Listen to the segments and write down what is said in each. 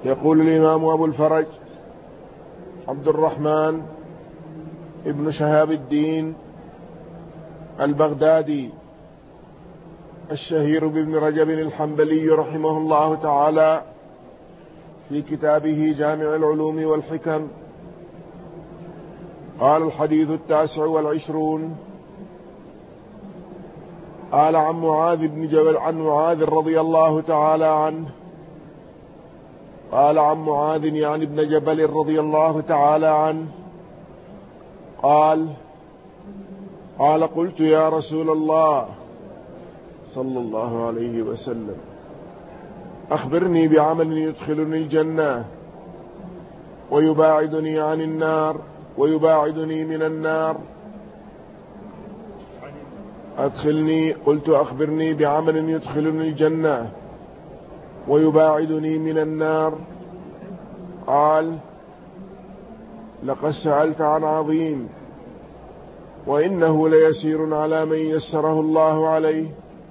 يقول الإمام أبو الفرج عبد الرحمن ابن شهاب الدين البغدادي الشهير بابن رجب الحنبلي رحمه الله تعالى في كتابه جامع العلوم والحكم قال: الحديث 29. قال عن معاذ بن جبل عن معاذ رضي الله تعالى عنه قال عن معاذ يعني ابن جبل رضي الله تعالى عنه قال: قلت يا رسول الله صلى الله عليه وسلم أخبرني بعمل يدخلني الجنة ويباعدني عن النار ويباعدني من النار. قلت أخبرني بعمل يدخلني الجنة ويباعدني من النار. قال: لقد سألت عن عظيم وإنه ليسير على من يسره الله عليه.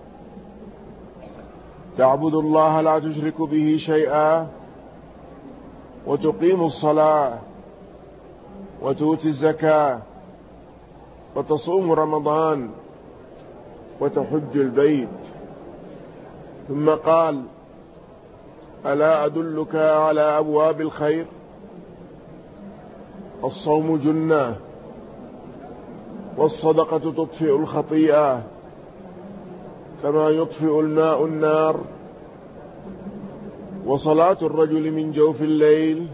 تعبد الله لا تشرك به شيئا وتقيم الصلاة وتؤتي الزكاة وتصوم رمضان وتحج البيت. ثم قال: ألا أدلك على أبواب الخير؟ الصوم جنة والصدقة تطفئ الخطيئة كما يطفئ الماء النار، وصلاة الرجل من جوف الليل.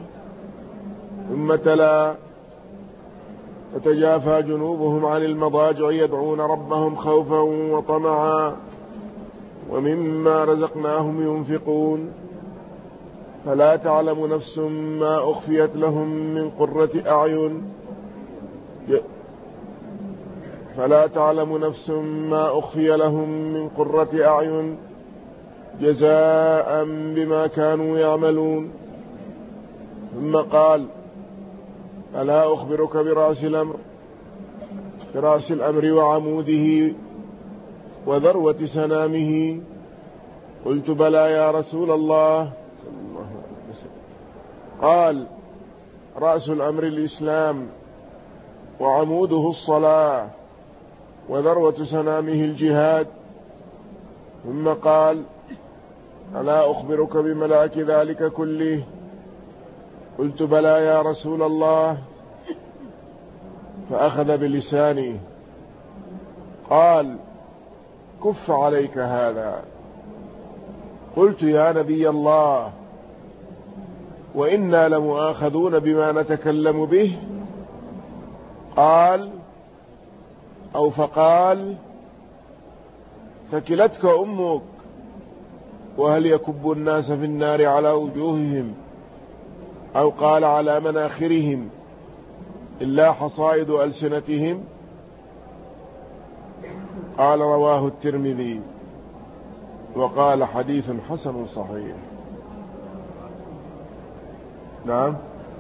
ثم تلا: تتجافى جنوبهم عن المضاجع يدعون ربهم خوفا وطمعا ومما رزقناهم ينفقون فلا تعلم نفس ما أخفيت لهم من قرة أعين جزاء بما كانوا يعملون. ثم قال: ألا أخبرك برأس الأمر وعموده وذروة سنامه؟ قلت: بلى يا رسول الله. قال: رأس الأمر الإسلام وعموده الصلاة وذروة سنامه الجهاد. ثم قال: ألا أخبرك بملاك ذلك كله؟ قلت: بلى يا رسول الله. فأخذ بلساني قال: كف عليك هذا. قلت: يا نبي الله، وإنا لمؤاخذون بما نتكلم به؟ فقال: ثكلتك أمك، وهل يكب الناس في النار على وجوههم أو قال على مناخرهم إلا حصائد ألسنتهم؟ قال: رواه الترمذي وقال: حديث حسن صحيح. نعم،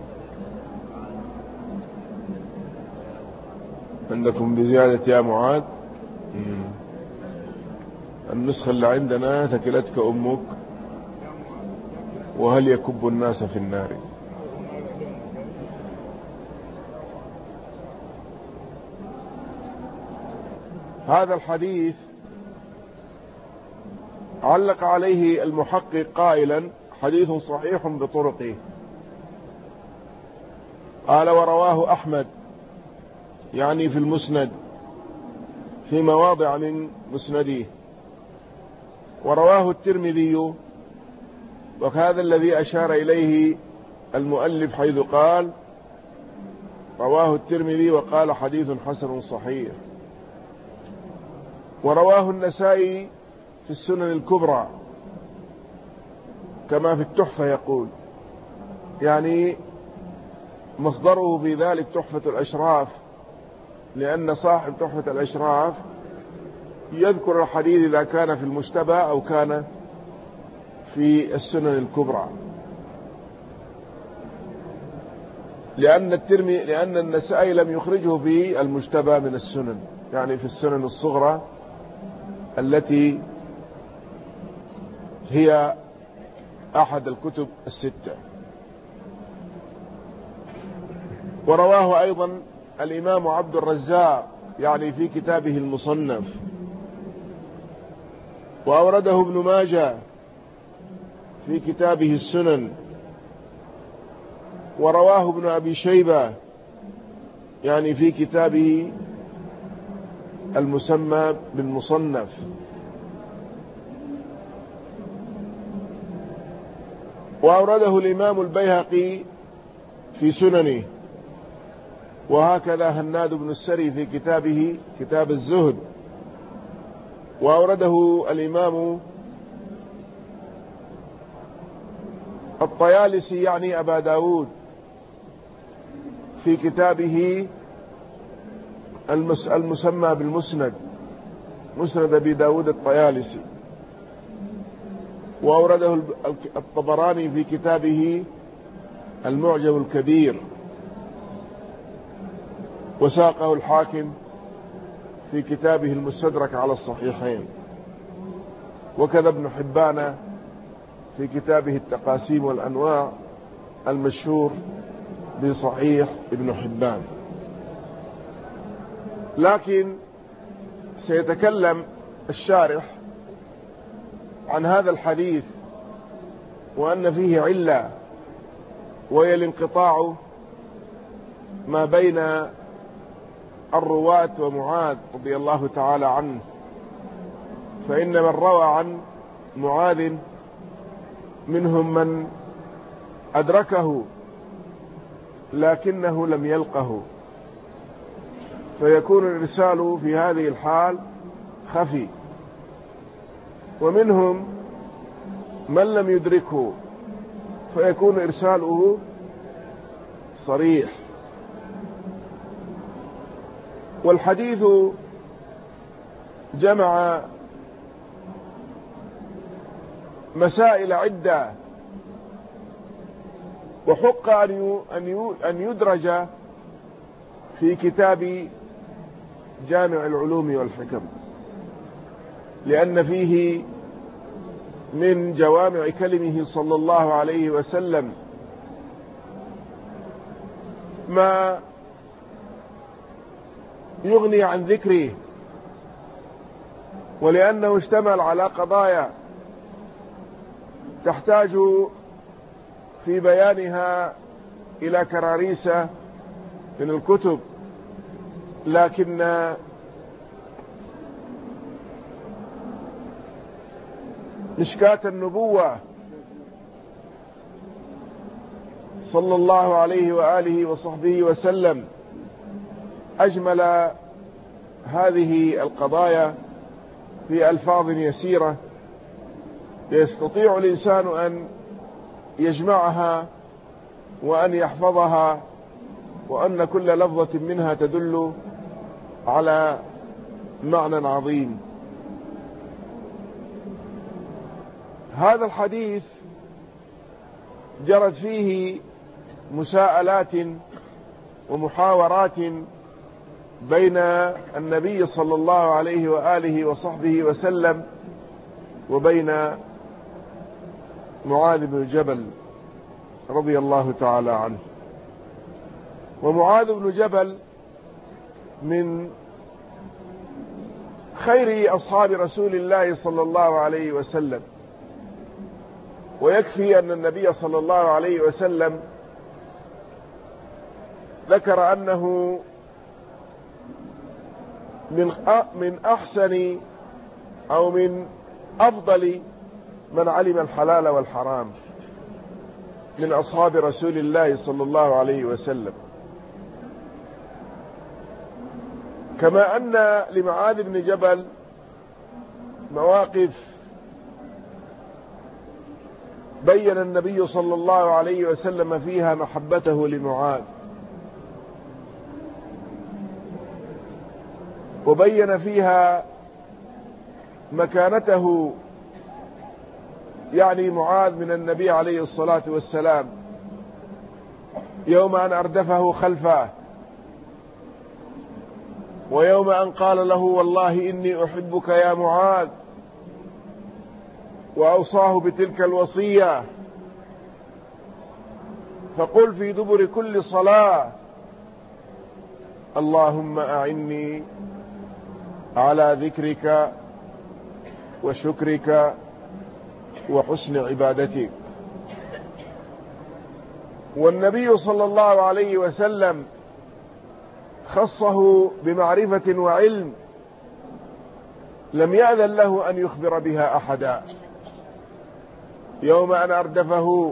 عندكم بزيادة يا معاذ؟ النسخة اللي عندنا: ثكلتك أمك وهل يكب الناس في النار. هذا الحديث علق عليه المحقق قائلا: حديث صحيح بطرقه. قال: ورواه أحمد يعني في المسند في مواضع من مسنده، ورواه الترمذي، وهذا الذي أشار إليه المؤلف حيث قال: رواه الترمذي وقال: حديث حسن صحيح. ورواه النسائي في السنن الكبرى كما في التحفة يقول، يعني مصدره في ذلك تحفة الأشراف، لأن صاحب تحفة الأشراف يذكر الحديث إذا كان في المشتبه أو كان في السنن الكبرى، لأن النسائي لم يخرجه في المشتبه من السنن، يعني في السنن أحد الكتب الستة. ورواه أيضا الإمام عبد الرزاق يعني في كتابه المصنف، وأورده ابن ماجه في كتابه السنن، ورواه ابن أبي شيبة يعني في كتابه المسمى بالمصنف. وأورده الإمام البيهقي في سننه، وهكذا هناد بن السري في كتابه كتاب الزهد. وأورده الإمام الطيالسي يعني أبا داود في كتابه المسمى بالمسند، مسند أبي داود الطيالسي. وأورده الطبراني في كتابه المعجم الكبير، وساقه الحاكم في كتابه المستدرك على الصحيحين، وكذا ابن حبان في كتابه التقاسيم والأنواع المشهور بصحيح ابن حبان. لكن سيتكلم الشارح عن هذا الحديث وأن فيه علة، وهي الانقطاع ما بين الرواة ومعاذ رضي الله تعالى عنه. فإن من روى عن معاذ منهم من أدركه لكنه لم يلقه، فيكون الإرسال في هذه الحال خفي، ومنهم من لم يدركه فيكون إرساله صريح. والحديث جمع مسائل عدة، وحق أن يدرج في كتاب جامع العلوم والحكم، لأن فيه من جوامع كلمه صلى الله عليه وسلم ما يغني عن ذكره، ولأنه اشتمل على قضايا تحتاج في بيانها إلى كراريس من الكتب، لكن مشكاة النبوة صلى الله عليه وآله وصحبه وسلم أجمل هذه القضايا في ألفاظ يسيرة يستطيع الإنسان أن يجمعها وأن يحفظها، وأن كل لفظة منها تدل على معنى عظيم. هذا الحديث جرت فيه مساءلات ومحاورات بين النبي صلى الله عليه وآله وصحبه وسلم وبين معاذ بن جبل رضي الله تعالى عنه. ومعاذ بن جبل من خير أصحاب رسول الله صلى الله عليه وسلم، ويكفي أن النبي صلى الله عليه وسلم ذكر أنه من أحسن أو من أفضل من علم الحلال والحرام من أصحاب رسول الله صلى الله عليه وسلم. كما أن لمعاذ بن جبل مواقف بين النبي صلى الله عليه وسلم فيها محبته لمعاذ، وبين فيها مكانته يعني معاذ من النبي عليه الصلاة والسلام يوم أن أردفه خلفه، ويوم أن قال له والله إني أحبك يا معاذ، وأوصاه بتلك الوصية فقل في دبر كل صلاة اللهم أعني على ذكرك وشكرك وحسن عبادتك. والنبي صلى الله عليه وسلم خصه بمعرفة وعلم لم يأذن له أن يخبر بها أحدا. يوم أن أردفه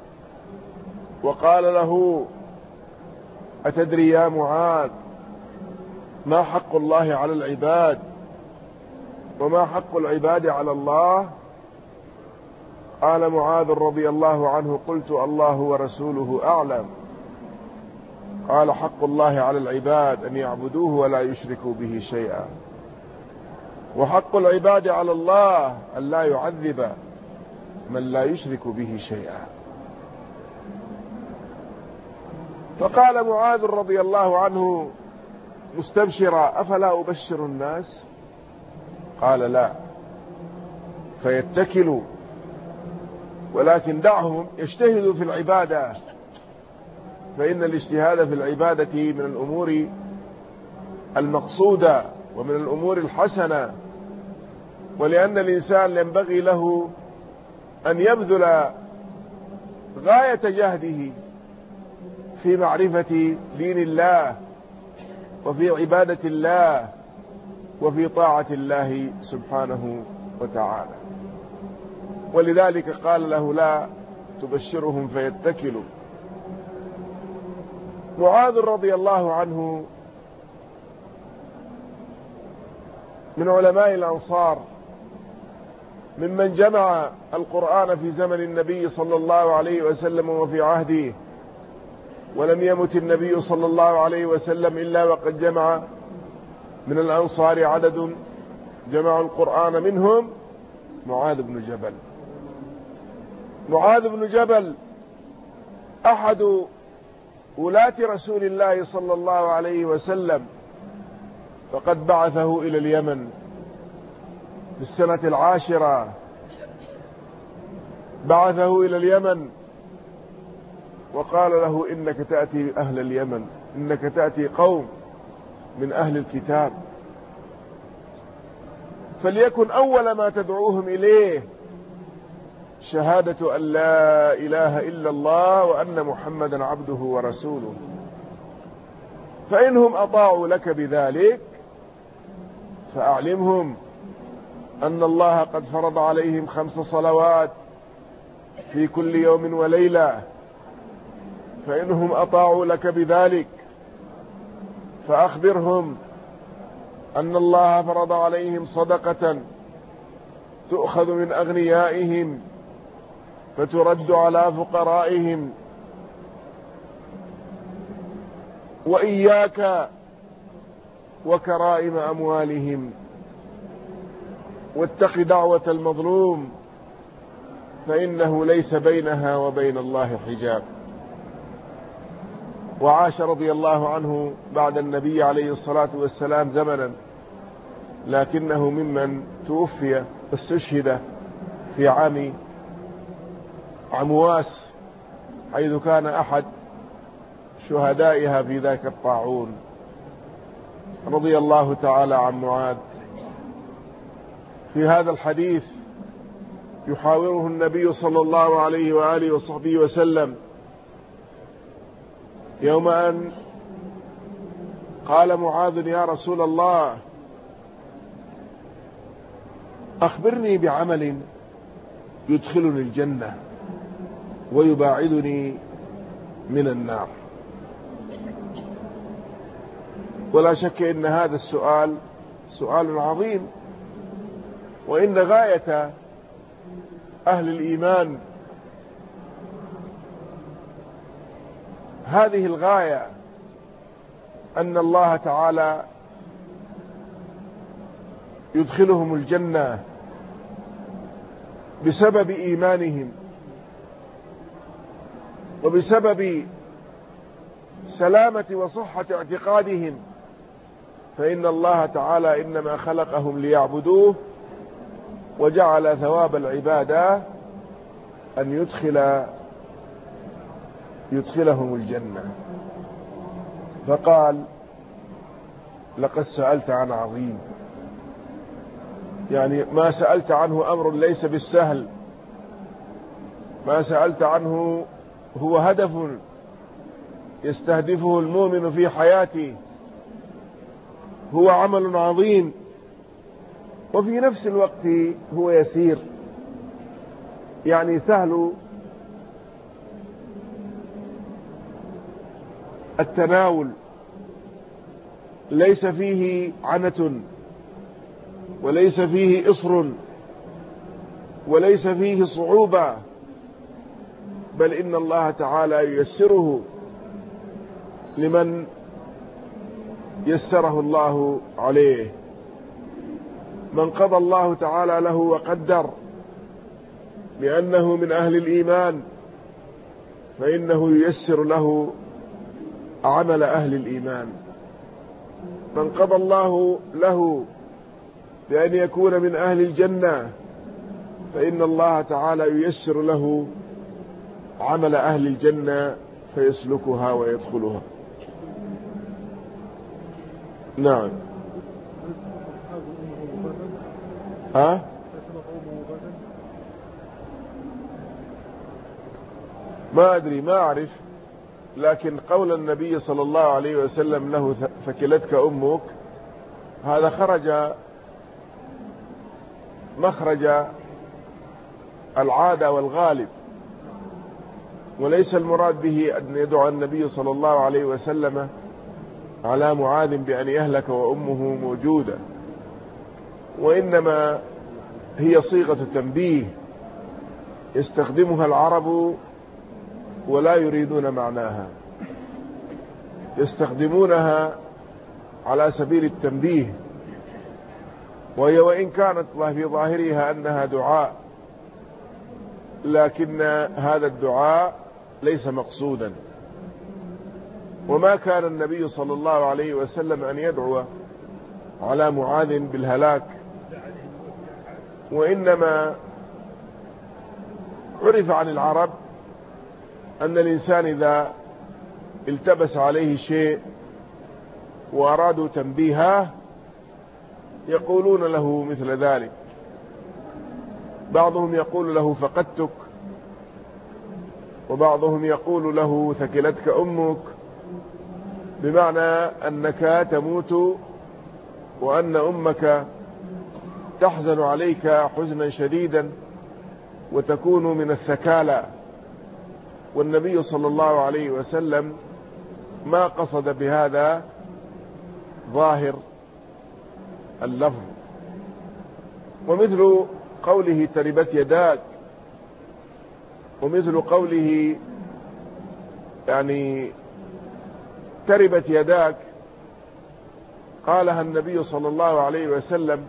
وقال له أتدري يا معاذ ما حق الله على العباد وما حق العباد على الله؟ قال معاذ رضي الله عنه قلت الله ورسوله أعلم. قال حق الله على العباد أن يعبدوه ولا يشركوا به شيئا، وحق العباد على الله أن لا يعذب من لا يشرك به شيئا. فقال معاذ رضي الله عنه مستبشرا أفلا أبشر الناس؟ قال لا، فيتكلوا، ولكن دعهم يجتهدوا في العبادة، فإن الاجتهاد في العبادة من الأمور المقصودة ومن الأمور الحسنة، ولأن الإنسان ينبغي له أن يبذل غاية جهده في معرفة دين الله وفي عبادة الله وفي طاعة الله سبحانه وتعالى. ولذلك قال له لا تبشرهم فيتكلوا. معاذ رضي الله عنه من علماء الأنصار ممن جمع القرآن في زمن النبي صلى الله عليه وسلم وفي عهده، ولم يمت النبي صلى الله عليه وسلم إلا وقد جمع من الأنصار عدد جمعوا القرآن، منهم معاذ بن جبل. معاذ بن جبل أحد ولاة رسول الله صلى الله عليه وسلم، فقد بعثه إلى اليمن في السنة 10، بعثه إلى اليمن وقال له إنك تأتي أهل اليمن، إنك تأتي قوم من أهل الكتاب، فليكن أول ما تدعوهم إليه شهادة أن لا إله إلا الله وأن محمدا عبده ورسوله، فإنهم أطاعوا لك بذلك فأعلمهم أن الله قد فرض عليهم 5 صلوات في كل يوم وليلة، فإنهم أطاعوا لك بذلك فأخبرهم أن الله فرض عليهم صدقة تؤخذ من أغنيائهم فترد على فقرائهم، وإياك وكرائم أموالهم، واتق دعوة المظلوم فإنه ليس بينها وبين الله حجاب. وعاش رضي الله عنه بعد النبي عليه الصلاة والسلام زمنا، لكنه ممن توفي استشهد في عام عمواس، حيث كان أحد شهدائها في ذاك الطاعون. رضي الله تعالى عن معاذ. في هذا الحديث يحاوره النبي صلى الله عليه وآله وصحبه وسلم يوم أن قال معاذ يا رسول الله أخبرني بعمل يدخلني الجنة ويباعدني من النار. ولا شك إن هذا السؤال سؤال عظيم، وإن غاية أهل الإيمان هذه الغاية أن الله تعالى يدخلهم الجنة بسبب إيمانهم وبسبب سلامة وصحة اعتقادهم، فإن الله تعالى إنما خلقهم ليعبدوه، وجعل ثواب العبادة أن يدخل يدخلهم الجنة. فقال لقد سألت عن عظيم، يعني ما سألت عنه أمر ليس بالسهل، ما سألت عنه هو هدف يستهدفه المؤمن في حياته، هو عمل عظيم وفي نفس الوقت هو يسير، يعني سهل التناول، ليس فيه عنة وليس فيه إصر وليس فيه صعوبة، بل إن الله تعالى ييسره لمن يسره الله عليه. من قضى الله تعالى له وقدر لأنه من أهل الإيمان فإنه ييسر له عمل أهل الإيمان. من قضى الله له بأن يكون من أهل الجنة فإن الله تعالى ييسر له عمل أهل الجنة فيسلكها ويدخلها. نعم. ما أدري، ما أعرف، لكن قول النبي صلى الله عليه وسلم له ثكلتك أمك، هذا خرج مخرج العادة والغالب، وليس المراد به أن يدعو النبي صلى الله عليه وسلم على معاذ بأن يهلك وأمه موجودة، وإنما هي صيغة تنبيه يستخدمها العرب ولا يريدون معناها، يستخدمونها على سبيل التنبيه، وهي وإن كانت في ظاهرها أنها دعاء، لكن هذا الدعاء ليس مقصودا. وما كان النبي صلى الله عليه وسلم أن يدعو على معاذ بالهلاك، وإنما عرف عن العرب أن الإنسان إذا التبس عليه شيء وأرادوا تنبيهه يقولون له مثل ذلك. بعضهم يقول له فقدتك، وبعضهم يقول له ثكلتك أمك، بمعنى أنك تموت وأن أمك تحزن عليك حزنا شديدا وتكون من الثكالى. والنبي صلى الله عليه وسلم ما قصد بهذا ظاهر اللفظ. ومثل قوله تربت يداك، ومثل قوله يعني تربت يداك، قالها النبي صلى الله عليه وسلم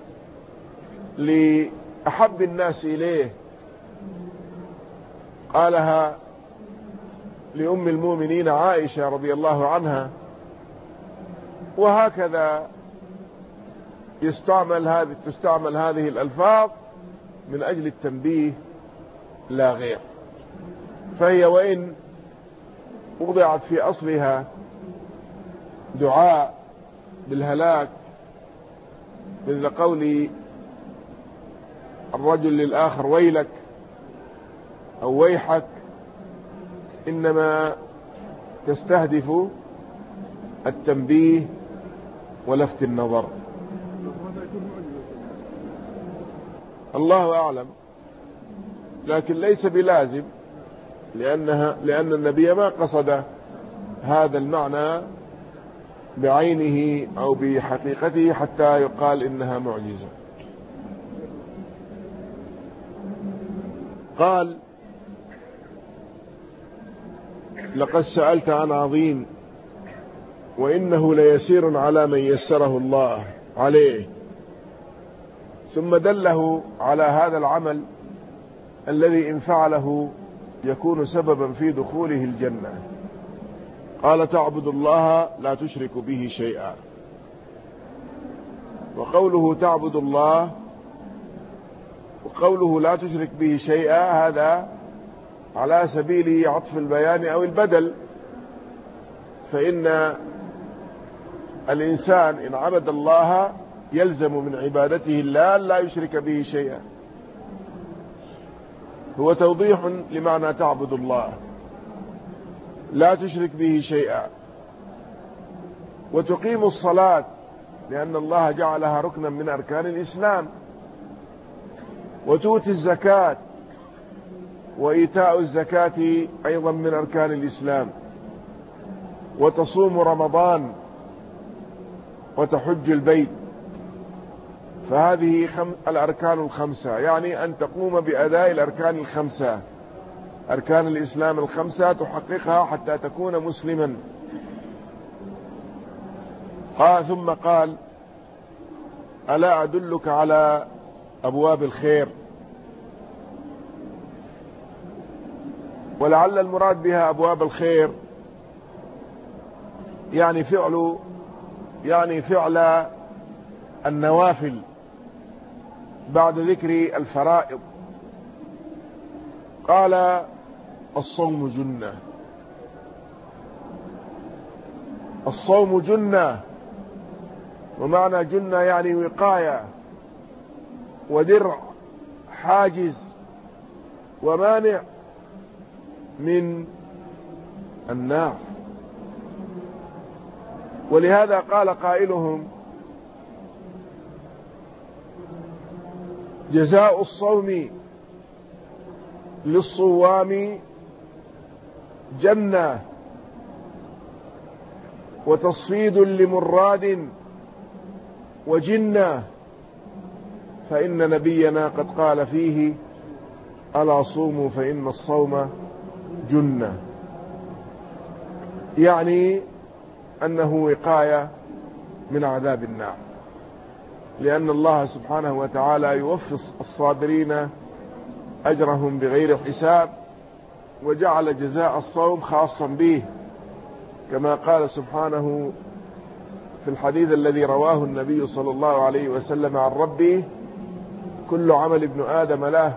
لأحب الناس إليه، قالها لأم المؤمنين عائشة رضي الله عنها. وهكذا تستعمل هذه الألفاظ من أجل التنبيه لا غير. فهي وإن وضعت في أصلها دعاء بالهلاك، مثل قول الرجل للآخر ويلك أو ويحك، إنما تستهدف التنبيه ولفت النظر. الله أعلم، لكن ليس بلازم، لأن النبي ما قصد هذا المعنى بعينه أو بحقيقته حتى يقال إنها معجزة. قال لقد سألت عن عظيم وإنه ليسير على من يسره الله عليه، ثم دله على هذا العمل الذي إن فعله يكون سببا في دخوله الجنة. قال تعبد الله لا تشرك به شيئا. وقوله تعبد الله وقوله لا تشرك به شيئا هذا على سبيل عطف البيان أو البدل، فإن الإنسان إن عبد الله يلزم من عبادته الله لا يشرك به شيئا. هو توضيح لمعنى تعبد الله لا تشرك به شيئا، وتقيم الصلاة لأن الله جعلها ركنا من أركان الإسلام، وتؤتي الزكاة، وإيتاء الزكاة أيضا من أركان الإسلام، وتصوم رمضان، وتحج البيت. فهذه الأركان الخمسة، يعني أن تقوم بأداء الأركان الخمسة، أركان الإسلام الخمسة تحققها حتى تكون مسلما. ثم قال: ألا أدلك على أبواب الخير؟ ولعل المراد بها أبواب الخير يعني فعل النوافل بعد ذكر الفرائض. قال: الصوم جنة. الصوم جنة، ومعنى جنة يعني وقاية ودرع، حاجز ومانع من النار. ولهذا قال قائلهم: جزاء الصوم للصوام جنة، وتصفيد لمراد وجنة، فإن نبينا قد قال فيه: ألا صوموا فإن الصوم جنة. يعني أنه وقاية من عذاب النار، لأن الله سبحانه وتعالى يوفي الصابرين أجرهم بغير حساب، وجعل جزاء الصوم خاصا به، كما قال سبحانه في الحديث الذي رواه النبي صلى الله عليه وسلم عن ربه: كل عمل ابن آدم له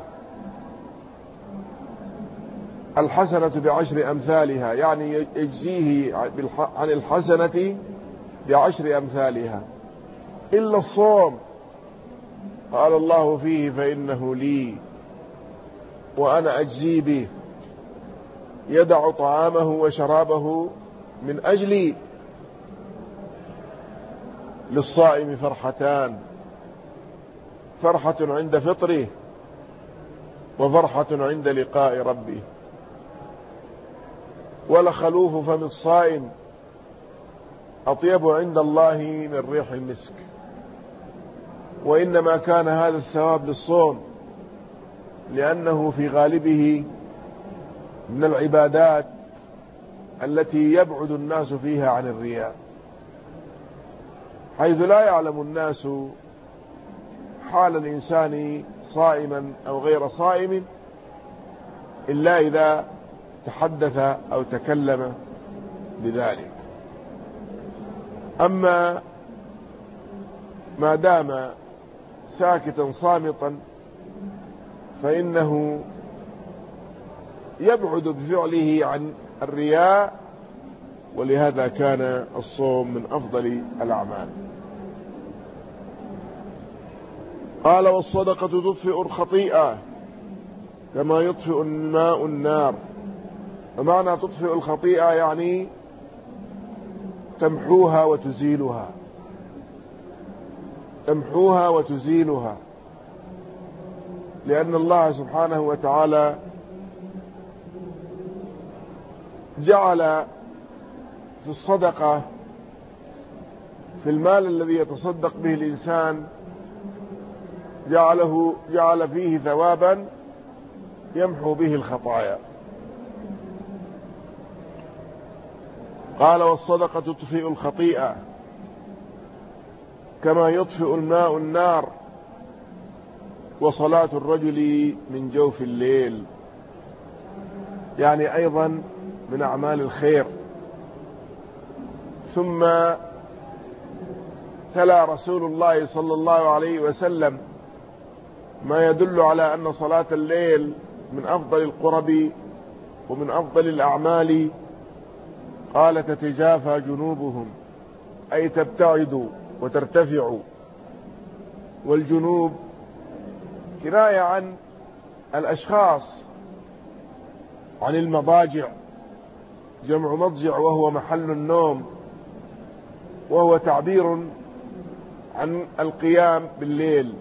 الحسنة بعشر أمثالها، يعني يجزيه عن الحسنة بعشر أمثالها إلا الصوم، قال الله فيه: فإنه لي وأنا أجزي به، يدع طعامه وشرابه من أجلي. للصائم فرحتان: فرحة عند فطره، وفرحة عند لقاء ربه. ولخلوف فم الصائم أطيب عند الله من ريح المسك. وإنما كان هذا الثواب للصوم لأنه في غالبه من العبادات التي يبعد الناس فيها عن الرياء، حيث لا يعلم الناس حال الإنسان صائما أو غير صائم إلا إذا تحدث أو تكلم بذلك. أما ما دام ساكتا صامتا فإنه يبعد بفعله عن الرياء، ولهذا كان الصوم من أفضل الأعمال. قال: والصدقة تطفئ الخطيئة كما يطفئ الماء النار. ومعنى تطفئ الخطيئة يعني تمحوها وتزيلها، تمحوها وتزيلها، لأن الله سبحانه وتعالى جعل في الصدقة، في المال الذي يتصدق به الإنسان، جعل فيه ثوابا يمحو به الخطايا. قال: والصدقة تطفئ الخطيئة كما يطفئ الماء النار، وصلاة الرجل من جوف الليل، يعني أيضا من أعمال الخير. ثم تلا رسول الله صلى الله عليه وسلم ما يدل على أن صلاة الليل من أفضل القرب ومن أفضل الأعمال قال تتجافى جنوبهم، أي تبتعد وترتفع. والجنوب كناية عن الأشخاص، عن المضاجع، جمع مضجع وهو محل النوم، وهو تعبير عن القيام بالليل.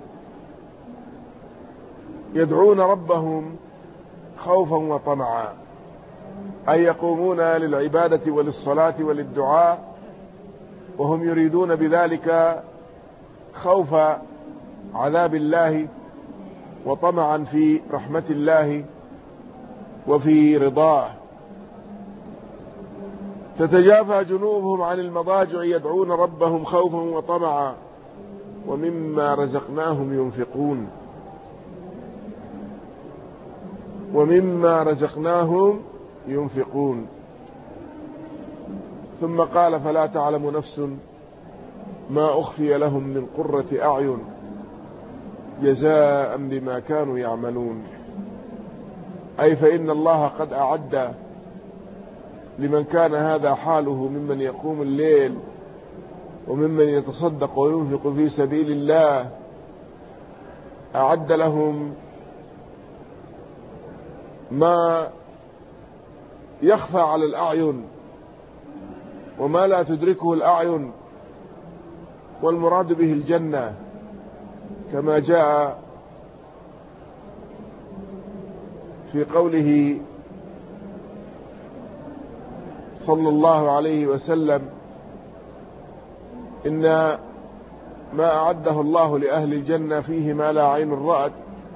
يدعون ربهم خوفا وطمعا، أي يقومون للعبادة وللصلاة وللدعاء، وهم يريدون بذلك خوف عذاب الله وطمعا في رحمة الله وفي رضاه. تتجافى جنوبهم عن المضاجع يدعون ربهم خوفا وطمعا ومما رزقناهم ينفقون، ومما رزقناهم ينفقون. ثم قال فلا تعلم نفس ما أخفي لهم من قرة أعين جزاء بما كانوا يعملون، أي فإن الله قد أعد لمن كان هذا حاله ممن يقوم الليل وممن يتصدق وينفق في سبيل الله، أعد لهم ما يخفى على الأعين وما لا تدركه الأعين، والمراد به الجنة كما جاء في قوله صلى الله عليه وسلم إن ما أعده الله لأهل الجنة فيه ما لا عين رأت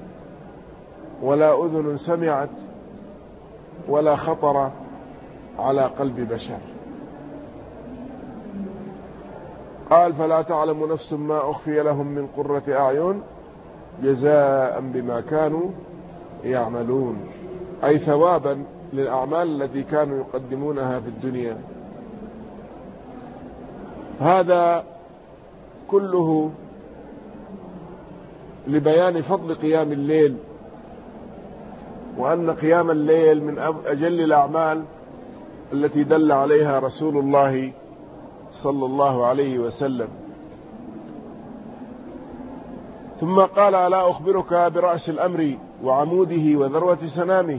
ولا أذن سمعت ولا خطر على قلب بشر. قال فلا تعلم نفس ما أخفي لهم من قرة أعين جزاء بما كانوا يعملون، أي ثوابا للأعمال التي كانوا يقدمونها في الدنيا. هذا كله لبيان فضل قيام الليل، وأن قيام الليل من أجل الأعمال التي دل عليها رسول الله صلى الله عليه وسلم. ثم قال ألا أخبرك برأس الأمر وعموده وذروة سنامه؟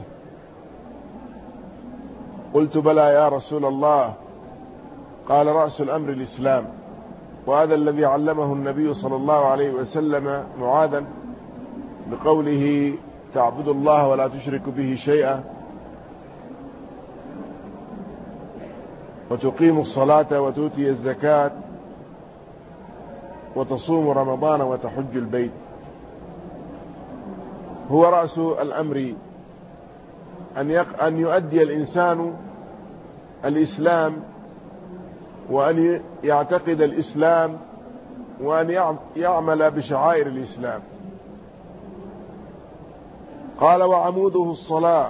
قلت بلى يا رسول الله. قال رأس الأمر الإسلام، وهذا الذي علمه النبي صلى الله عليه وسلم معاذا بقوله تعبد الله ولا تشرك به شيئا وتقيم الصلاة وتؤتي الزكاة وتصوم رمضان وتحج البيت. هو رأس الأمر أن يؤدي الإنسان الإسلام، وأن يعتقد الإسلام، وأن يعمل بشعائر الإسلام. قال وعموده الصلاة،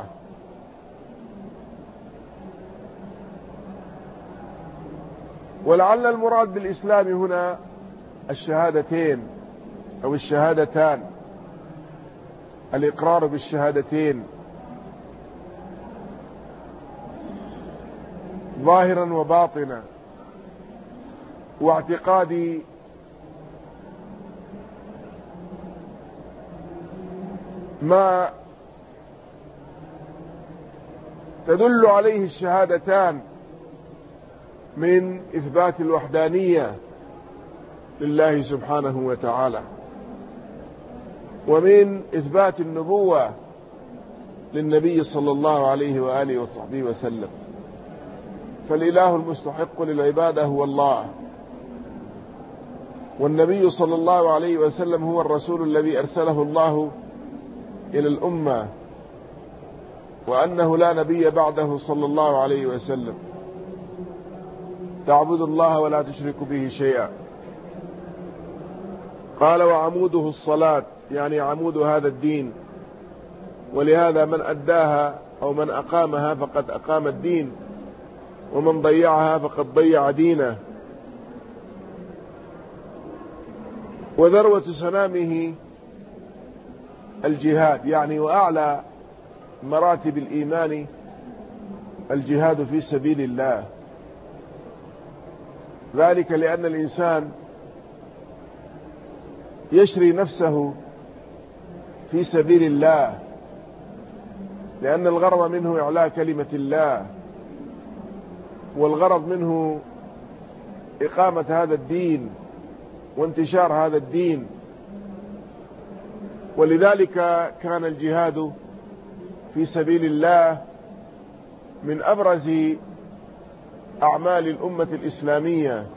ولعل المراد بالإسلام هنا الشهادتين أو الشهادتان، الإقرار بالشهادتين ظاهرا وباطنا، واعتقاد ما تدل عليه الشهادتان من إثبات الوحدانية لله سبحانه وتعالى، ومن إثبات النبوة للنبي صلى الله عليه وآله وصحبه وسلم. فالإله المستحق للعبادة هو الله، والنبي صلى الله عليه وسلم هو الرسول الذي أرسله الله إلى الأمة، وأنه لا نبي بعده صلى الله عليه وسلم. تعبد الله ولا تشرك به شيئا. قال وعموده الصلاة، يعني عمود هذا الدين، ولهذا من أداها أو من أقامها فقد أقام الدين، ومن ضيعها فقد ضيع دينه. وذروة سنامه الجهاد، يعني وأعلى مراتب الإيمان الجهاد في سبيل الله، ذلك لأن الإنسان يشري نفسه في سبيل الله، لأن الغرض منه إعلاء كلمة الله، والغرض منه إقامة هذا الدين وانتشار هذا الدين. ولذلك كان الجهاد في سبيل الله من أبرز أعمال الأمة الإسلامية،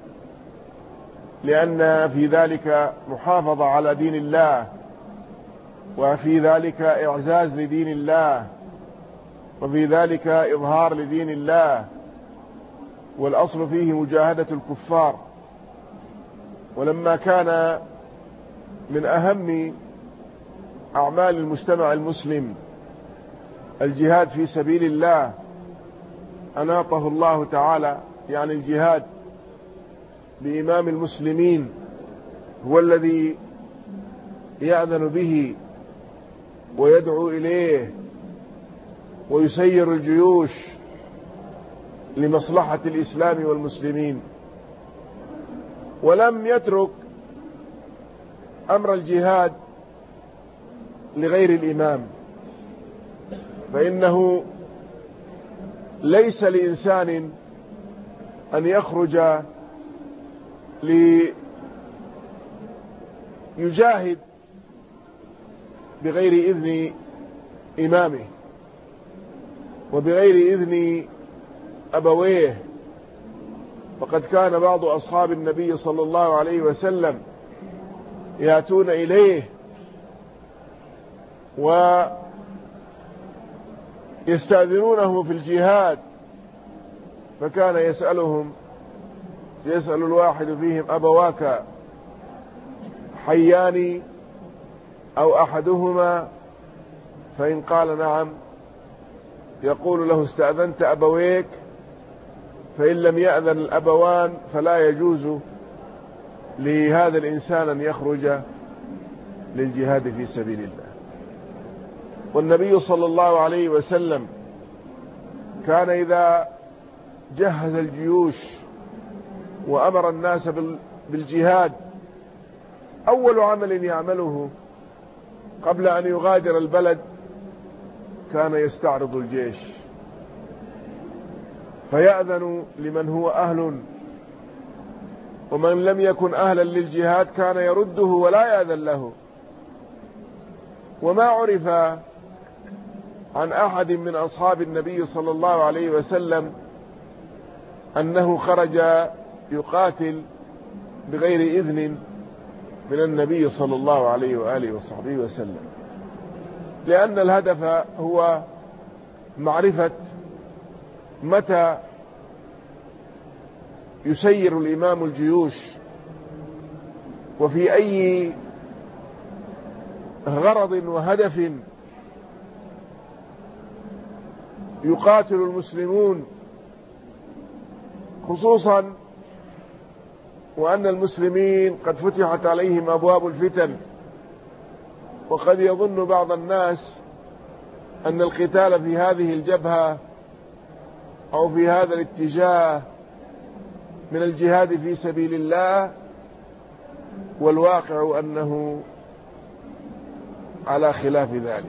لأن في ذلك محافظة على دين الله، وفي ذلك إعزاز لدين الله، وفي ذلك إظهار لدين الله، والأصل فيه مجاهدة الكفار. ولما كان من أهم أعمال المجتمع المسلم الجهاد في سبيل الله، أناطه الله تعالى، يعني الجهاد بإمام المسلمين هو الذي يأذن به ويدعو إليه ويسير الجيوش لمصلحة الإسلام والمسلمين. ولم يترك أمر الجهاد لغير الإمام، فإنه ليس لإنسان أن يخرج ليجاهد بغير إذن إمامه وبغير إذن أبويه. فقد كان بعض أصحاب النبي صلى الله عليه وسلم يأتون إليه ويستأذنونه في الجهاد، فكان يسأل الواحد فيهم: أبواك حيان أو أحدهما؟ فإن قال نعم يقول له: استأذنت أبويك؟ فإن لم يأذن الأبوان فلا يجوز لهذا الإنسان أن يخرج للجهاد في سبيل الله. والنبي صلى الله عليه وسلم كان إذا جهز الجيوش وأمر الناس بالجهاد أول عمل يعمله قبل أن يغادر البلد كان يستعرض الجيش، فيأذن لمن هو أهل، ومن لم يكن أهلا للجهاد كان يرده ولا يأذن له. وما عرف عن أحد من أصحاب النبي صلى الله عليه وسلم أنه خرج يقاتل بغير إذن من النبي صلى الله عليه وآله وصحبه وسلم، لأن الهدف هو معرفة متى يسير الإمام الجيوش وفي أي غرض وهدف يقاتل المسلمون، خصوصا وأن المسلمين قد فتحت عليهم أبواب الفتن. وقد يظن بعض الناس أن القتال في هذه الجبهة أو في هذا الاتجاه من الجهاد في سبيل الله، والواقع أنه على خلاف ذلك،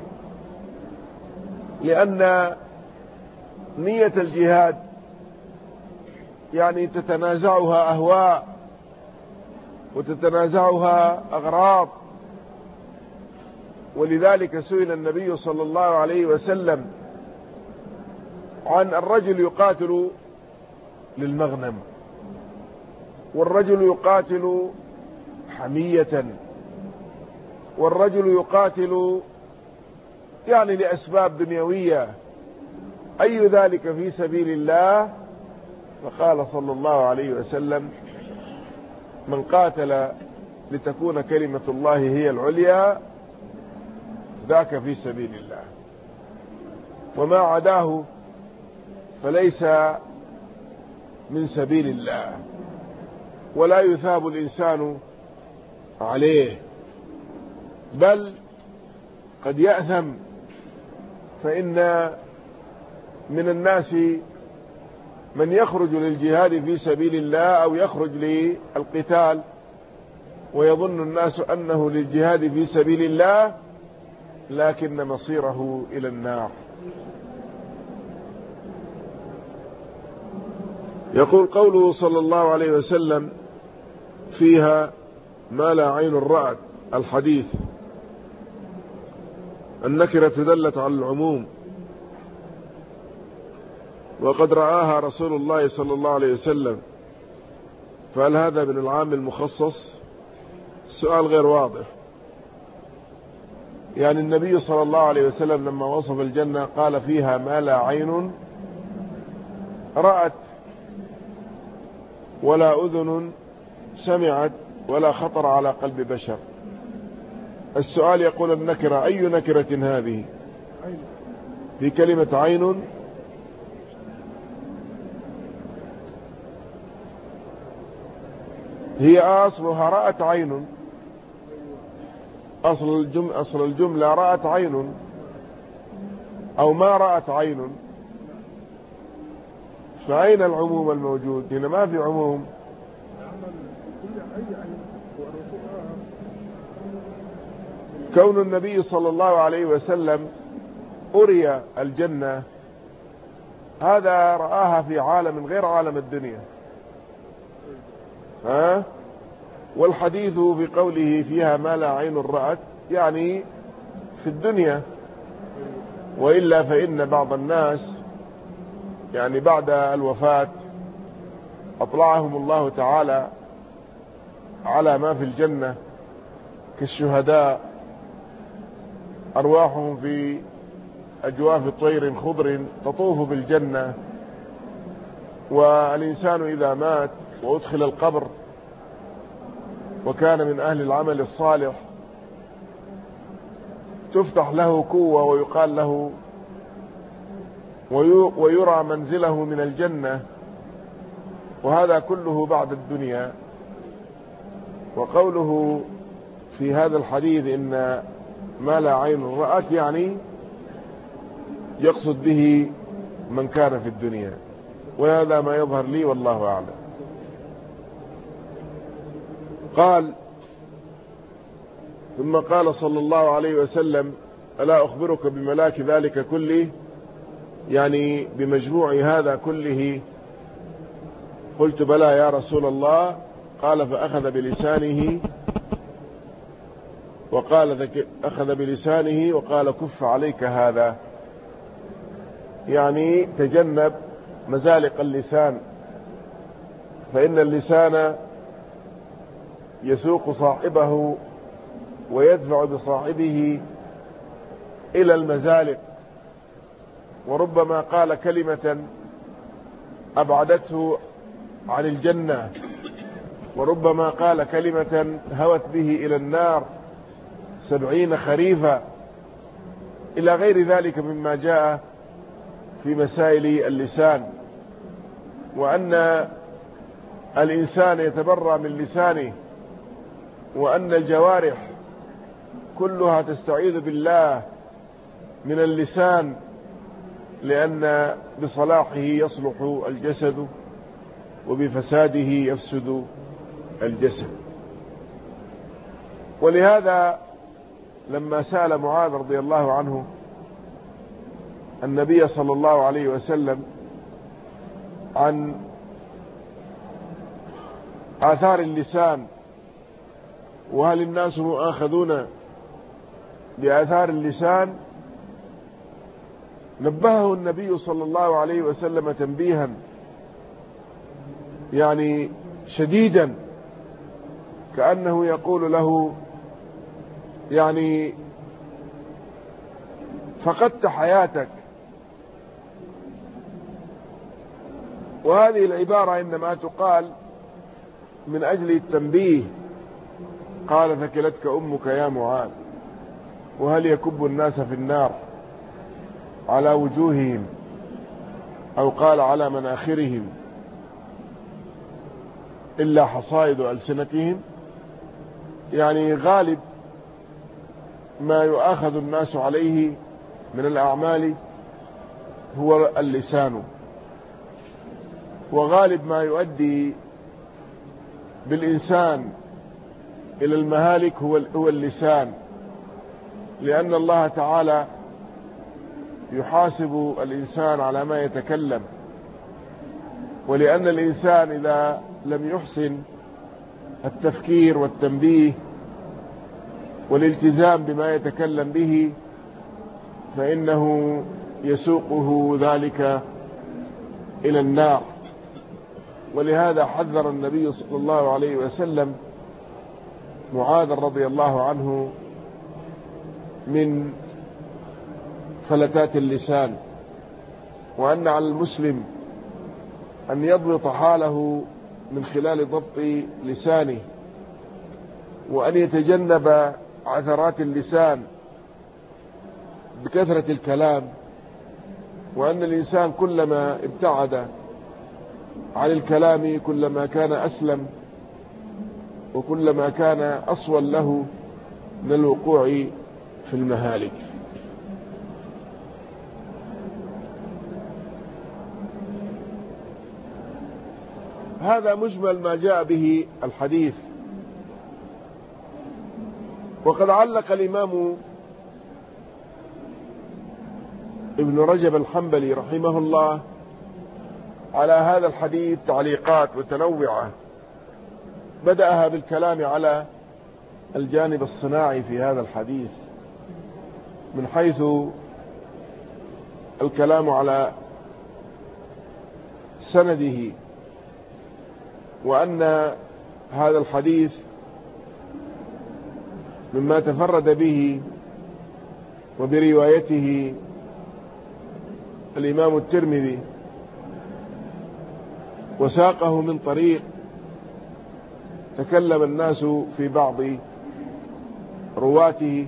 لأن نية الجهاد يعني تتنازعها أهواء وتتنازعها أغراض. ولذلك سئل النبي صلى الله عليه وسلم عن الرجل يقاتل للمغنم، والرجل يقاتل حمية، والرجل يقاتل يعني لأسباب دنيوية، أي ذلك في سبيل الله؟ فقال صلى الله عليه وسلم: من قاتل لتكون كلمة الله هي العليا ذاك في سبيل الله، وما عداه فليس من سبيل الله، ولا يثاب الإنسان عليه، بل قد يأثم، فإن من الناس من يخرج للجهاد في سبيل الله أو يخرج للقتال ويظن الناس أنه للجهاد في سبيل الله، لكن مصيره إلى النار. يقول قوله صلى الله عليه وسلم فيها ما لا عين رأت، الحديث النكرة دلت على العموم، وقد رآها رسول الله صلى الله عليه وسلم، فهل هذا من العام المخصص؟ السؤال غير واضح. يعني النبي صلى الله عليه وسلم لما وصف الجنة قال فيها ما لا عين رأت ولا أذن سمعت ولا خطر على قلب بشر. السؤال يقول النكرة، أي نكرة هذه؟ في كلمة عين هي أصلها رأت عين، أصل الجملة رأت عين أو ما رأت عين، فأين العموم الموجود هنا؟ ما في عموم. كون النبي صلى الله عليه وسلم أري الجنة هذا رآها في عالم غير عالم الدنيا، والحديث بقوله فيها ما لا عين رأت يعني في الدنيا، وإلا فإن بعض الناس يعني بعد الوفاة أطلعهم الله تعالى على ما في الجنة كالشهداء، أرواحهم في أجواف طير خضر تطوف بالجنة. والإنسان إذا مات وأدخل القبر وكان من أهل العمل الصالح تفتح له كوة ويقال له ويرى منزله من الجنة، وهذا كله بعد الدنيا. وقوله في هذا الحديث إن ما لا عين رأت يعني يقصد به من كان في الدنيا، وهذا ما يظهر لي والله أعلم. قال ثم قال صلى الله عليه وسلم ألا أخبرك بملاك ذلك كله، يعني بمجموع هذا كله؟ قلت بلى يا رسول الله. قال فأخذ بلسانه أخذ بلسانه وقال كف عليك هذا، يعني تجنب مزالق اللسان، فإن اللسان يسوق صاحبه ويدفع بصاحبه إلى المزالق، وربما قال كلمة أبعدته عن الجنة، وربما قال كلمة هوت به إلى النار 70 خريفا، إلى غير ذلك مما جاء في مسائل اللسان، وأن الإنسان يتبرأ من لسانه، وأن الجوارح كلها تستعيذ بالله من اللسان، لأن بصلاحه يصلح الجسد وبفساده يفسد الجسد. ولهذا لما سأل معاذ رضي الله عنه النبي صلى الله عليه وسلم عن آثار اللسان وهل الناس مؤاخذون بآثار اللسان، نبهه النبي صلى الله عليه وسلم تنبيها يعني شديدا، كأنه يقول له يعني فقدت حياتك. وهذه العبارة إنما تقال من أجل التنبيه. قال ثكلتك أمك يا معاذ، وهل يكب الناس في النار على وجوههم أو قال على مناخرهم إلا حصائد ألسنتهم، يعني غالب ما يؤاخذ الناس عليه من الأعمال هو اللسان، وغالب ما يؤدي بالإنسان إلى المهالك هو اللسان، لأن الله تعالى يحاسب الإنسان على ما يتكلم، ولأن الإنسان إذا لم يحسن التفكير والتنبيه والالتزام بما يتكلم به فإنه يسوقه ذلك إلى النار. ولهذا حذر النبي صلى الله عليه وسلم معاذ رضي الله عنه من فلتات اللسان، وأن على المسلم أن يضبط حاله من خلال ضبط لسانه، وأن يتجنب عثرات اللسان بكثرة الكلام، وأن الإنسان كلما ابتعد عن الكلام كلما كان أسلم، وكلما كان أصول له من الوقوع في المهالك. هذا مجمل ما جاء به الحديث. وقد علق الإمام ابن رجب الحنبلي رحمه الله على هذا الحديث تعليقات متنوعة، بدأها بالكلام على الجانب الصناعي في هذا الحديث، من حيث الكلام على سنده، وأن هذا الحديث مما تفرد به وبروايته الإمام الترمذي، وساقه من طريق تكلم الناس في بعض رواته،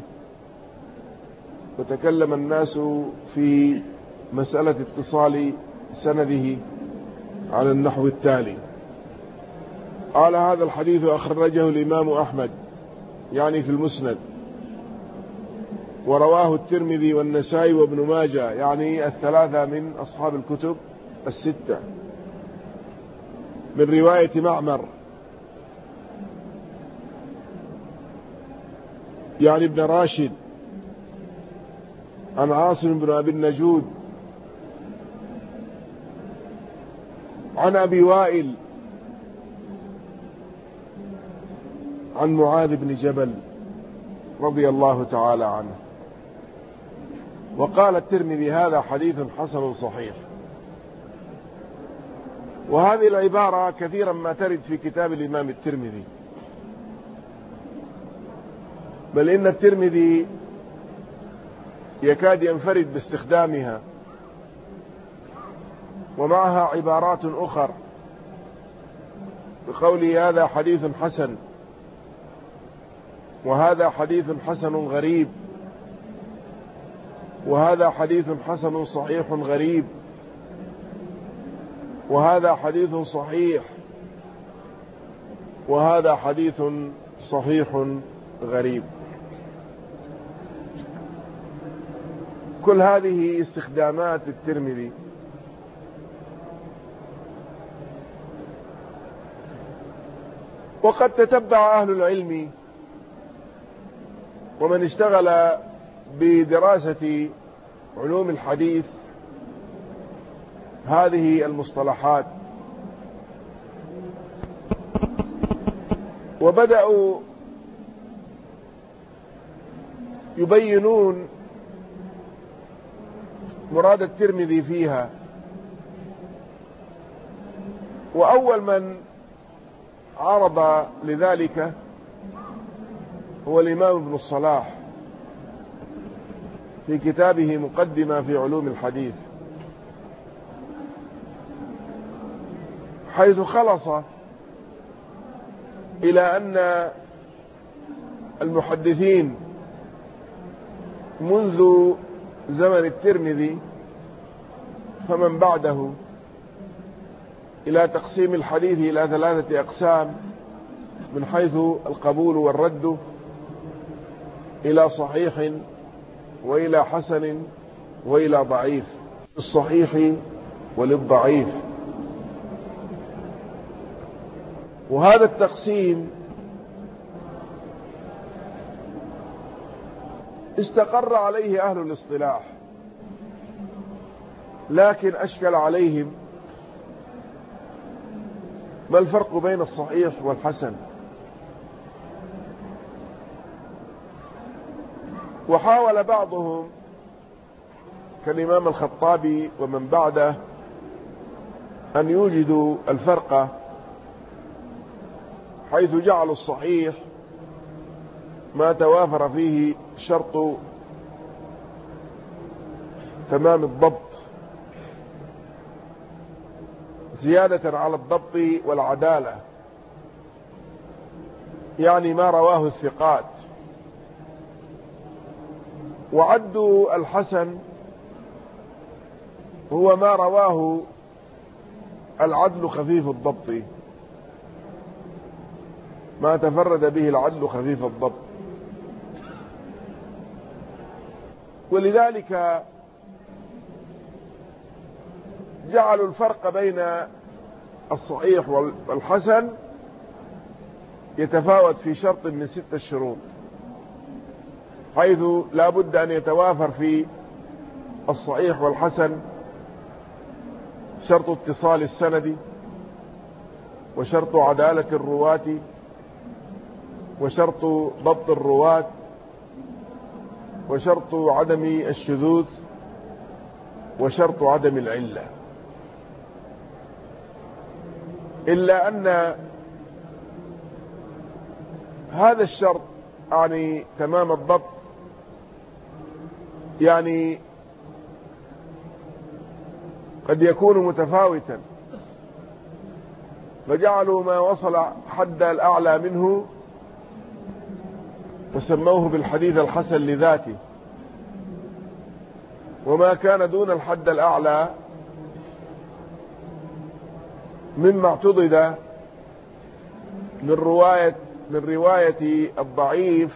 وتكلم الناس في مسألة اتصال سنده على النحو التالي. قال: هذا الحديث أخرجه الإمام أحمد يعني في المسند، ورواه الترمذي والنسائي وابن ماجه يعني الثلاثة من أصحاب الكتب الستة، من رواية معمر يعني ابن راشد عن عاصم بن أبي النجود عن أبي وائل عن معاذ بن جبل رضي الله تعالى عنه. وقال الترمذي: هذا حديث حسن صحيح. وهذه العبارة كثيرا ما ترد في كتاب الإمام الترمذي، بل إن الترمذي يكاد ينفرد باستخدامها، ومعها عبارات أخر بقوله: هذا حديث حسن، وهذا حديث حسن غريب، وهذا حديث حسن صحيح غريب، وهذا حديث صحيح، وهذا حديث صحيح غريب. كل هذه استخدامات الترمذي. وقد تتبع أهل العلم ومن اشتغل بدراسة علوم الحديث هذه المصطلحات، وبدأوا يبينون مراد الترمذي فيها. وأول من عرض لذلك هو الإمام ابن الصلاح في كتابه مقدمة في علوم الحديث، حيث خلص إلى أن المحدثين منذ زمن الترمذي فمن بعده إلى تقسيم الحديث إلى 3 أقسام، من حيث القبول والرد، إلى صحيح، وإلى حسن، وإلى ضعيف. للصحيح وللضعيف. وهذا التقسيم استقر عليه أهل الاصطلاح، لكن أشكل عليهم ما الفرق بين الصحيح والحسن. وحاول بعضهم كالإمام الخطابي ومن بعده أن يوجدوا الفرق، حيث جعلوا الصحيح ما توافر فيه شرط تمام الضبط زيادة على الضبط والعدالة، يعني ما رواه الثقات. وعدوا الحسن هو ما رواه العدل خفيف الضبط، ما تفرد به العدل خفيف الضبط. ولذلك جعلوا الفرق بين الصحيح والحسن يتفاوت في شرط من 6 شروط، حيث لا بد أن يتوافر في الصحيح والحسن شرط اتصال السند، وشرط عدالة الرواة، وشرط ضبط الرواة، وشرط عدم الشذوذ، وشرط عدم العلة. إلا أن هذا الشرط يعني تمام الضبط يعني قد يكون متفاوتا، فجعلوا ما وصل حد الأعلى منه وسموه بالحديث الحسن لذاته، وما كان دون الحد الأعلى مما اعتضد من رواية الضعيف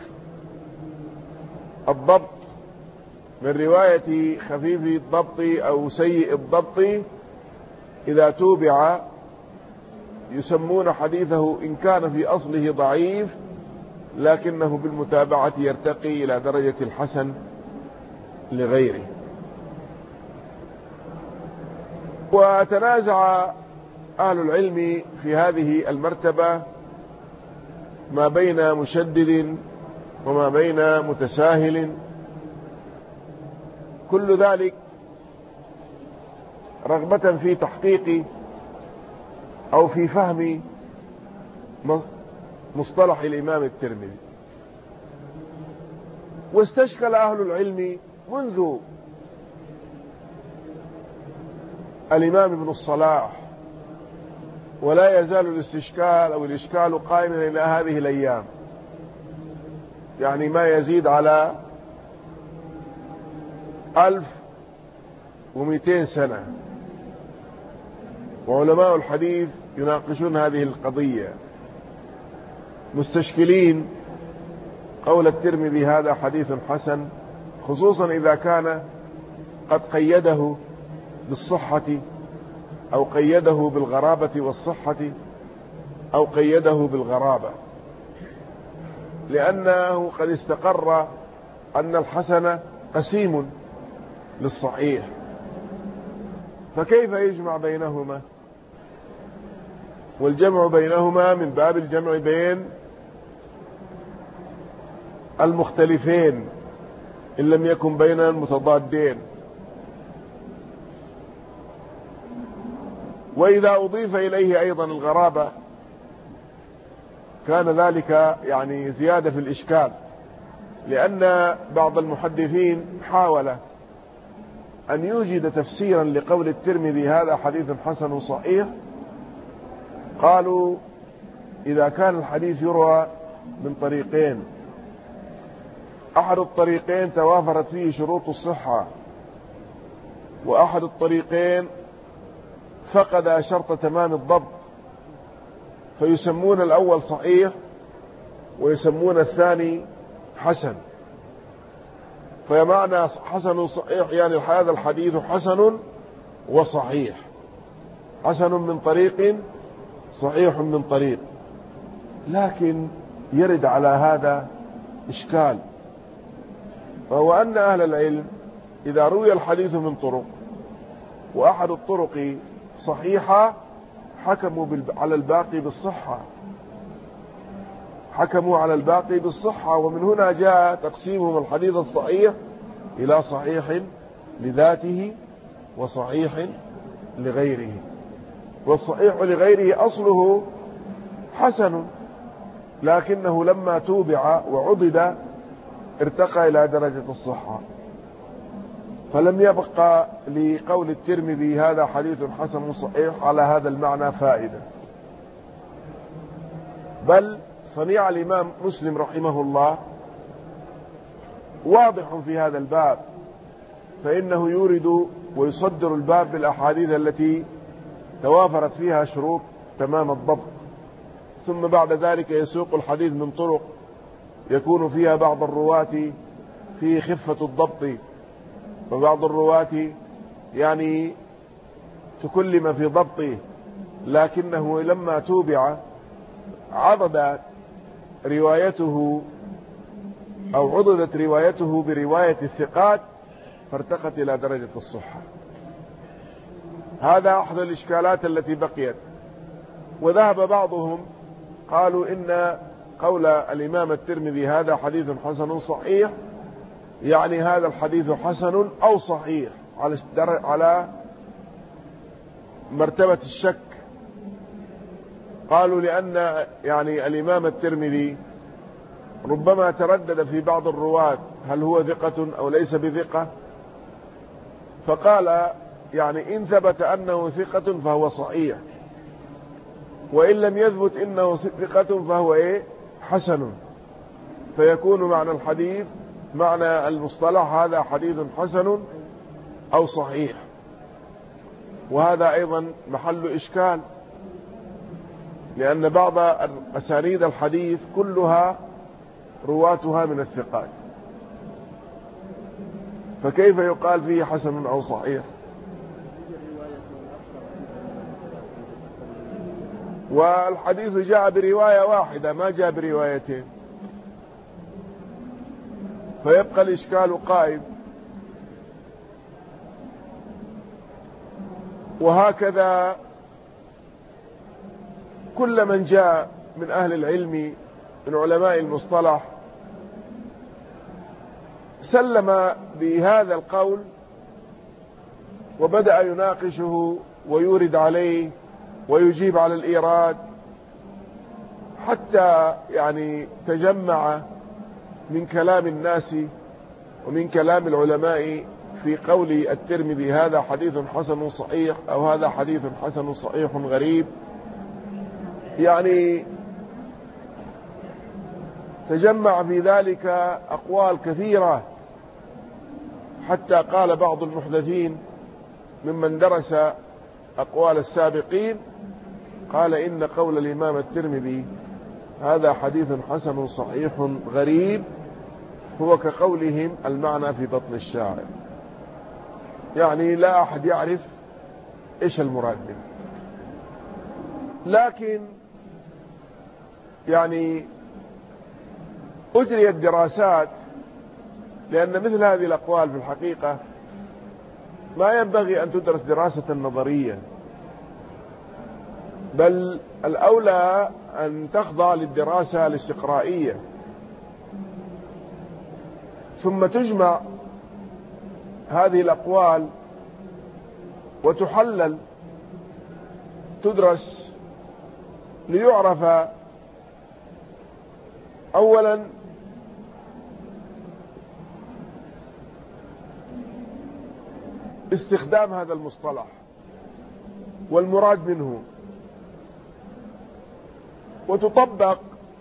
الضبط، من رواية خفيف الضبط أو سيء الضبط، إذا توبع يسمون حديثه إن كان في أصله ضعيف لكنه بالمتابعة يرتقي إلى درجة الحسن لغيره. وتنازع أهل العلم في هذه المرتبة ما بين مشدد وما بين متساهل، كل ذلك رغبة في تحقيق أو في فهم مصطلح الإمام الترمذي. واستشكل أهل العلم منذ الإمام ابن الصلاح، ولا يزال الاستشكال أو الإشكال قائما إلى هذه الأيام، يعني ما يزيد على 1200 سنة، وعلماء الحديث يناقشون هذه القضية مستشكلين قول الترمذي هذا حديث حسن، خصوصا إذا كان قد قيده بالصحة أو قيده بالغرابة والصحة أو قيده بالغرابة، لأنه قد استقر أن الحسن قسيم للصحيح، فكيف يجمع بينهما؟ والجمع بينهما من باب الجمع بين المختلفين إن لم يكن بين المتضادين. وإذا أضيف إليه أيضا الغرابة كان ذلك يعني زيادة في الإشكال، لأن بعض المحدثين حاول أن يوجد تفسيرا لقول الترمذي هذا حديث حسن صحيح. قالوا إذا كان الحديث يروى من طريقين، أحد الطريقين توافرت فيه شروط الصحة، وأحد الطريقين فقد شرط تمام الضبط، فيسمون الأول صحيح ويسمون الثاني حسن. فمعنى حسن صحيح يعني هذا الحديث حسن وصحيح، حسن من طريق صحيح من طريق. لكن يرد على هذا إشكال، وهو أن أهل العلم إذا روي الحديث من طرق وأحد الطرق صحيحة حكموا على الباقي بالصحة، حكموا على الباقي بالصحة. ومن هنا جاء تقسيمهم الحديث الصحيح إلى صحيح لذاته وصحيح لغيره. والصحيح لغيره أصله حسن، لكنه لما توبع وعضد ارتقى إلى درجة الصحة، فلم يبقى لقول الترمذي هذا حديث حسن صحيح على هذا المعنى فائدة. بل صنيع الإمام مسلم رحمه الله واضح في هذا الباب، فإنه يورد ويصدر الباب بالأحاديث التي توافرت فيها شروط تمام الضبط، ثم بعد ذلك يسوق الحديث من طرق يكون فيها بعض الرواة في خفة الضبط، وبعض الرواة يعني تكلم في ضبطه، لكنه لما توبع عضد روايته أو عضدت روايته برواية الثقات فارتقت إلى درجة الصحة. هذا أحد الإشكالات التي بقيت. وذهب بعضهم قالوا إن قول الإمام الترمذي هذا حديث حسن صحيح يعني هذا الحديث حسن أو صحيح على مرتبة الشك. قالوا لأن يعني الإمام الترمذي ربما تردد في بعض الرواة هل هو ثقة أو ليس بثقة، فقال يعني إن ثبت أنه ثقة فهو صحيح، وإن لم يثبت إنه ثقة فهو حسن، فيكون معنى الحديث معنى المصطلح هذا حديث حسن أو صحيح. وهذا أيضا محل إشكال، لأن بعض أسانيد الحديث كلها رواتها من الثقات، فكيف يقال فيه حسن أو صحيح؟ والحديث جاء برواية واحدة ما جاء بروايتين، فيبقى الإشكال قائم. وهكذا كل من جاء من أهل العلم من علماء المصطلح سلم بهذا القول وبدأ يناقشه ويورد عليه ويجيب على الإيراد، حتى يعني تجمع من كلام الناس ومن كلام العلماء في قول الترمذي هذا حديث حسن صحيح أو هذا حديث حسن صحيح غريب، يعني تجمع في ذلك أقوال كثيرة، حتى قال بعض المحدثين ممن درس أقوال السابقين قال إن قول الإمام الترمذي هذا حديث حسن صحيح غريب هو كقولهم المعنى في بطن الشاعر، يعني لا أحد يعرف إيش المراد به. لكن يعني أجريت دراسات، لأن مثل هذه الأقوال في الحقيقة ما ينبغي أن تدرس دراسة نظرية، بل الأولى أن تخضع للدراسة الاستقرائية، ثم تجمع هذه الأقوال وتحلل تدرس ليعرف أولا استخدام هذا المصطلح والمراد منه، وتطبق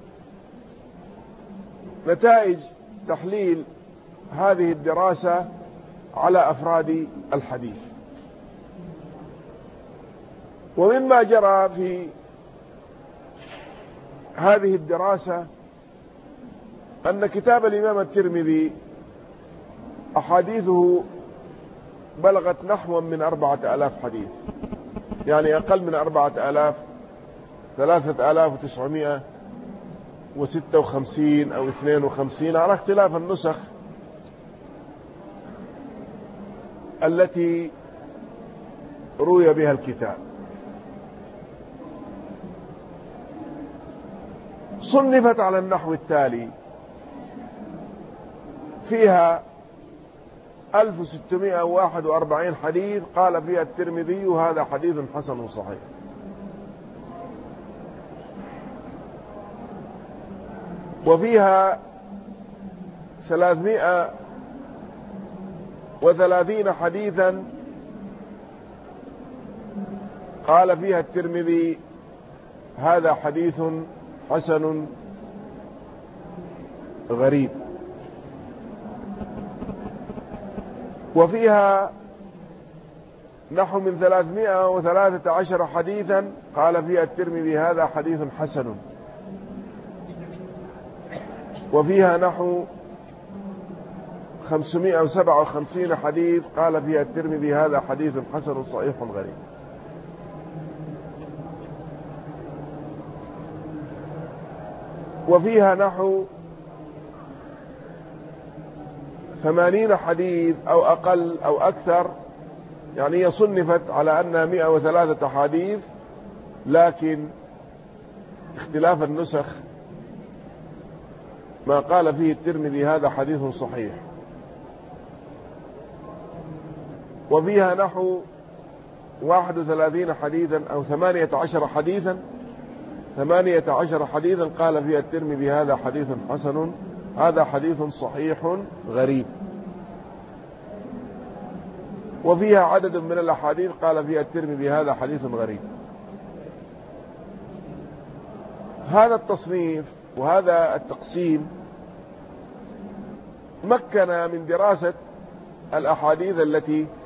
نتائج تحليل هذه الدراسة على أفراد الحديث. ومما جرى في هذه الدراسة أن كتاب الإمام الترمذي أحاديثه بلغت نحو من 4000 حديث، يعني أقل من 4000، 3956 أو 52 على اختلاف النسخ التي روي بها الكتاب. صنفت على النحو التالي: فيها 1641 حديث قال فيها الترمذي هذا حديث حسن صحيح. وفيها 330 حديثا قال فيها الترمذي هذا حديث حسن غريب. وفيها نحو من 313 حديثا قال فيها الترمذي هذا حديث حسن. وفيها نحو 557 حديث قال فيها الترمذي هذا حديث حسن صحيح غريب. وفيها نحو 80 حديث أو أقل أو أكثر، يعني هي صنفت على أنها 103 حديث، لكن اختلاف النسخ ما قال فيه الترمذي هذا حديث صحيح. وفيها نحو 31 حديثا أو 18 حديثا، 18 حديثا قال فيها الترمذي هذا حديث حسن، هذا حديث صحيح غريب. وفيها عدد من الأحاديث قال فيها الترمذي هذا حديث غريب. هذا التصنيف وهذا التقسيم مكن من دراسة الأحاديث التي